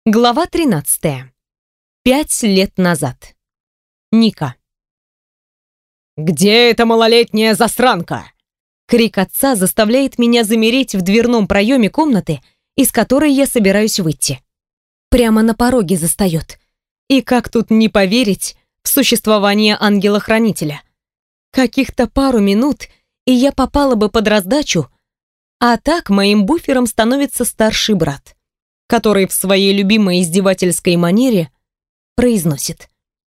Глава 13. 5 лет назад. Ника. «Где эта малолетняя засранка?» Крик отца заставляет меня замереть в дверном проеме комнаты, из которой я собираюсь выйти. Прямо на пороге застает. И как тут не поверить в существование ангела-хранителя? Каких-то пару минут, и я попала бы под раздачу, а так моим буфером становится старший брат, который в своей любимой издевательской манере произносит: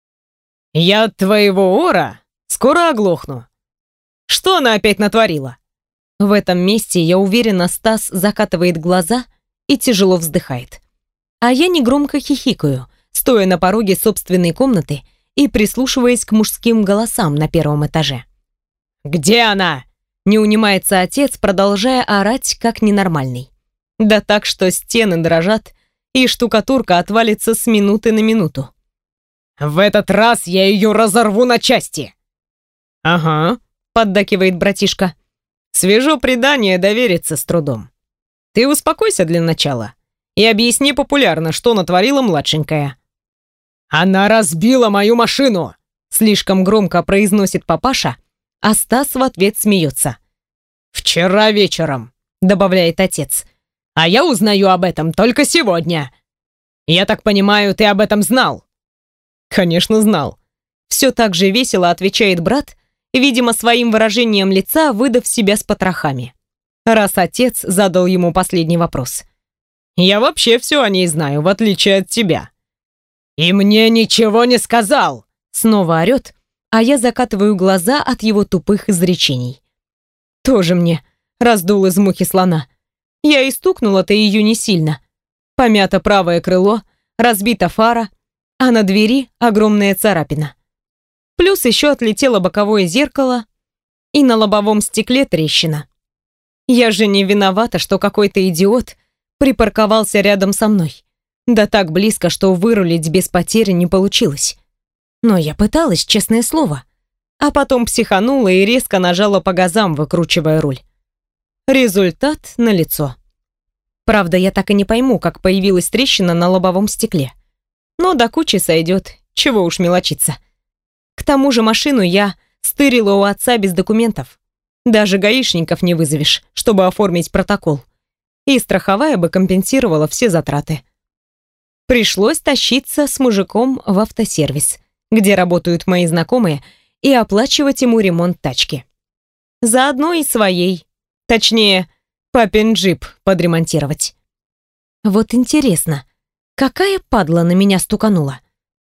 «Я от твоего ора скоро оглохну. Что она опять натворила?» В этом месте, я уверена, Стас закатывает глаза и тяжело вздыхает. А я негромко хихикаю, стоя на пороге собственной комнаты и прислушиваясь к мужским голосам на первом этаже. «Где она?» Не унимается отец, продолжая орать как ненормальный. Да так, что стены дрожат, и штукатурка отвалится с минуты на минуту. «В этот раз я ее разорву на части!» «Ага», — поддакивает братишка. «Свежо предание, довериться с трудом. Ты успокойся для начала и объясни популярно, что натворила младшенькая». «Она разбила мою машину!» Слишком громко произносит папаша, а Стас в ответ смеется. «Вчера вечером», — добавляет отец. «А я узнаю об этом только сегодня. Я так понимаю, ты об этом знал?» «Конечно, знал». Все так же весело отвечает брат, видимо, своим выражением лица выдав себя с потрохами, раз отец задал ему последний вопрос. «Я вообще все о ней знаю, в отличие от тебя». «И мне ничего не сказал!» Снова орет, а я закатываю глаза от его тупых изречений. Тоже мне раздул из мухи слона. Я и стукнула-то ее не сильно. Помято правое крыло, разбита фара, а на двери огромная царапина. Плюс еще отлетело боковое зеркало, и на лобовом стекле трещина. Я же не виновата, что какой-то идиот припарковался рядом со мной. Да так близко, что вырулить без потери не получилось. Но я пыталась, честное слово. А потом психанула и резко нажала по газам, выкручивая руль. Результат налицо. Правда, я так и не пойму, как появилась трещина на лобовом стекле. Но до кучи сойдет, чего уж мелочиться. К тому же машину я стырила у отца без документов. Даже гаишников не вызовешь, чтобы оформить протокол. И страховая бы компенсировала все затраты. Пришлось тащиться с мужиком в автосервис, где работают мои знакомые, и оплачивать ему ремонт тачки. Заодно и своей, точнее, папин джип подремонтировать. Вот интересно, какая падла на меня стуканула?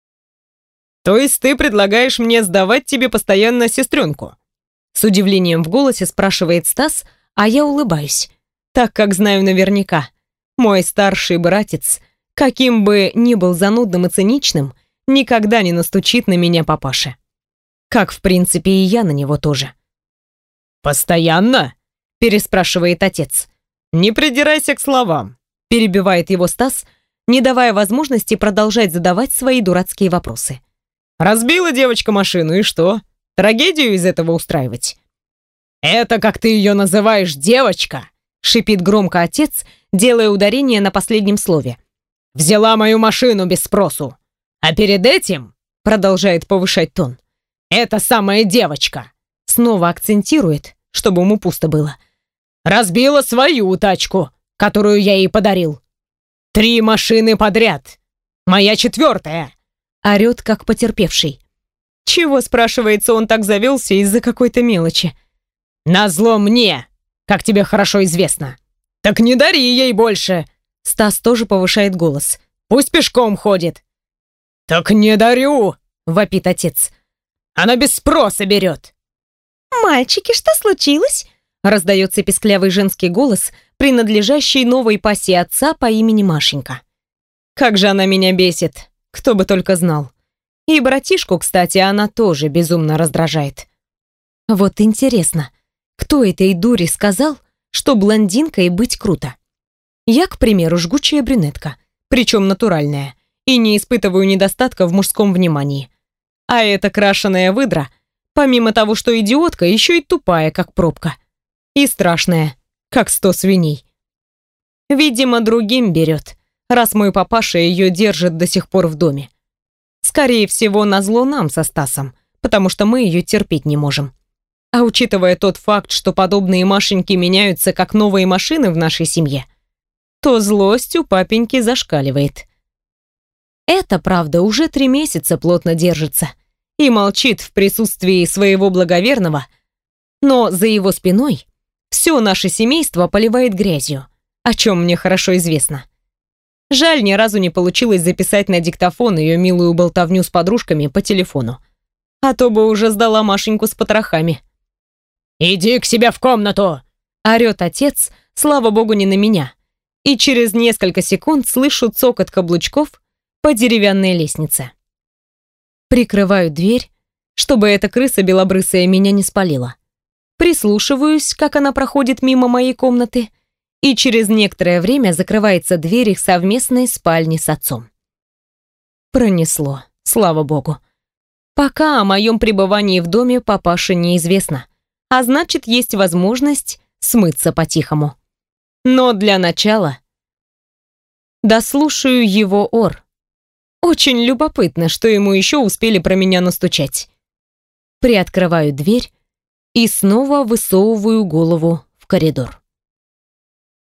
«То есть ты предлагаешь мне сдавать тебе постоянно сестренку?» С удивлением в голосе спрашивает Стас, а я улыбаюсь, так как знаю наверняка, мой старший братец, каким бы ни был занудным и циничным, никогда не настучит на меня папаше. Как, в принципе, и я на него тоже. «Постоянно?» — переспрашивает отец. «Не придирайся к словам», — перебивает его Стас, не давая возможности продолжать задавать свои дурацкие вопросы. «Разбила девочка машину, и что? Трагедию из этого устраивать?» «Это, как ты ее называешь, девочка?» — шипит громко отец, делая ударение на последнем слове. «Взяла мою машину без спросу. А перед этим, — продолжает повышать тон, — эта самая девочка, — снова акцентирует, чтобы ему пусто было, — разбила свою тачку, которую я ей подарил. 3 машины подряд. Моя 4-я. Орет, как потерпевший. Чего, спрашивается, он так завелся из-за какой-то мелочи? Назло мне, как тебе хорошо известно. Так не дари ей больше. Стас тоже повышает голос. Пусть пешком ходит. Так не дарю, вопит отец. Она без спроса берет. «Мальчики, что случилось?» Раздается песклявый женский голос, принадлежащий новой пассии отца по имени Машенька. Как же она меня бесит, кто бы только знал. И братишку, кстати, она тоже безумно раздражает. Вот интересно, кто этой дуре сказал, что блондинкой быть круто? Я, к примеру, жгучая брюнетка, причем натуральная, и не испытываю недостатка в мужском внимании. А эта крашеная выдра, помимо того, что идиотка, еще и тупая, как пробка. И страшная, как 100 свиней. Видимо, другим берет, раз мой папаша ее держит до сих пор в доме. Скорее всего, назло нам со Стасом, потому что мы ее терпеть не можем. А учитывая тот факт, что подобные Машеньки меняются как новые машины в нашей семье, то злость у папеньки зашкаливает. Это, правда, уже 3 месяца плотно держится и молчит в присутствии своего благоверного, но за его спиной все наше семейство поливает грязью, о чем мне хорошо известно. Жаль, ни разу не получилось записать на диктофон ее милую болтовню с подружками по телефону. А то бы уже сдала Машеньку с потрохами. «Иди к себе в комнату!» — орёт отец, слава богу, не на меня. И через несколько секунд слышу цокот каблучков по деревянной лестнице. Прикрываю дверь, чтобы эта крыса белобрысая меня не спалила. Прислушиваюсь, как она проходит мимо моей комнаты, и через некоторое время закрывается дверь их совместной спальни с отцом. Пронесло, слава богу. Пока о моем пребывании в доме папаше неизвестно, а значит, есть возможность смыться по-тихому. Но для начала дослушаю его ор. Очень любопытно, что ему еще успели про меня настучать. Приоткрываю дверь и снова высовываю голову в коридор.